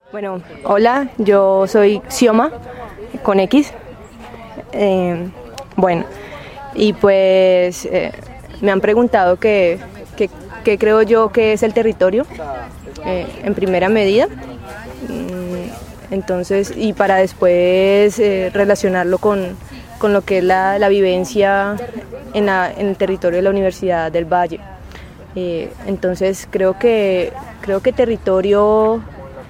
Bueno, hola, yo soy Xioma, con X. Bueno, y pues me han preguntado qué creo yo que es el territorio, en primera medida. Entonces, y para después relacionarlo con lo que es la vivencia en el territorio de la Universidad del Valle. Entonces creo que territorio,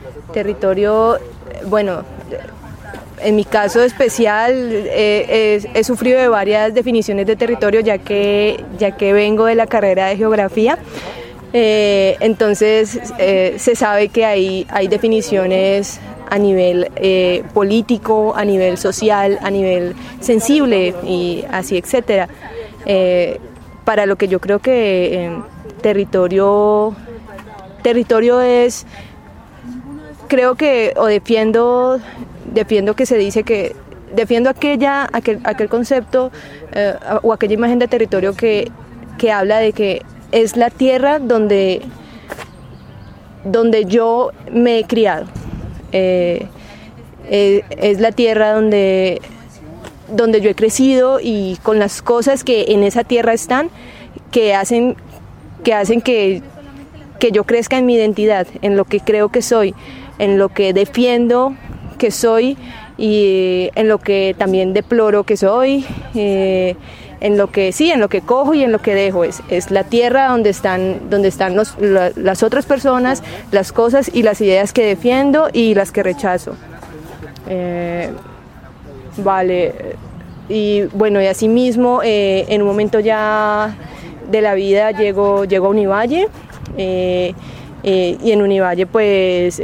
bueno, en mi caso especial he sufrido de varias definiciones de territorio ya que vengo de la carrera de geografía. Entonces se sabe que hay definiciones a nivel político, a nivel social, a nivel sensible y así, etcétera. Para lo que yo creo que territorio es, creo que, o defiendo que se dice que, defiendo aquel concepto o aquella imagen de territorio que habla de que es la tierra donde yo me he criado. Es la tierra donde yo he crecido y con las cosas que en esa tierra están, que hacen que yo crezca en mi identidad, en lo que creo que soy, en lo que defiendo que soy y en lo que también deploro que soy, en lo que cojo y en lo que dejo. Es la tierra donde están las otras personas, las cosas y las ideas que defiendo y las que rechazo. Vale, y bueno, y asimismo en un momento ya de la vida llego a Univalle, y en Univalle pues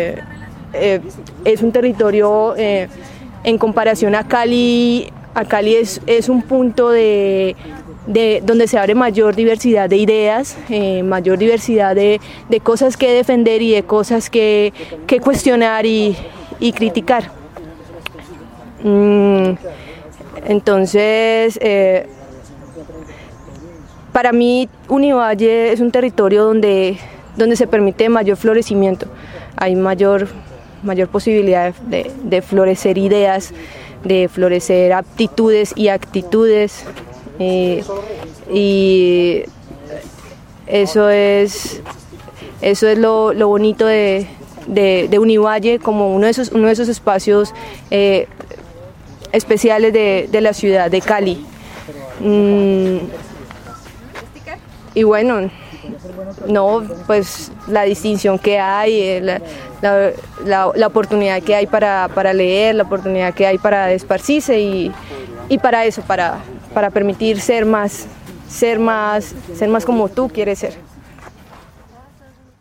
es un territorio en comparación a Cali. Cali es un punto de donde se abre mayor diversidad de ideas, mayor diversidad de cosas que defender y de cosas que cuestionar y criticar. Entonces, para mí Univalle es un territorio donde se permite mayor florecimiento, hay mayor posibilidad de florecer ideas, de florecer aptitudes y actitudes, y eso es lo bonito de Univalle como uno de esos espacios especiales de la ciudad de Cali. Y bueno, no, pues la distinción que hay, la oportunidad que hay para leer, la oportunidad que hay para esparcirse y para eso, para permitir ser más como tú quieres ser.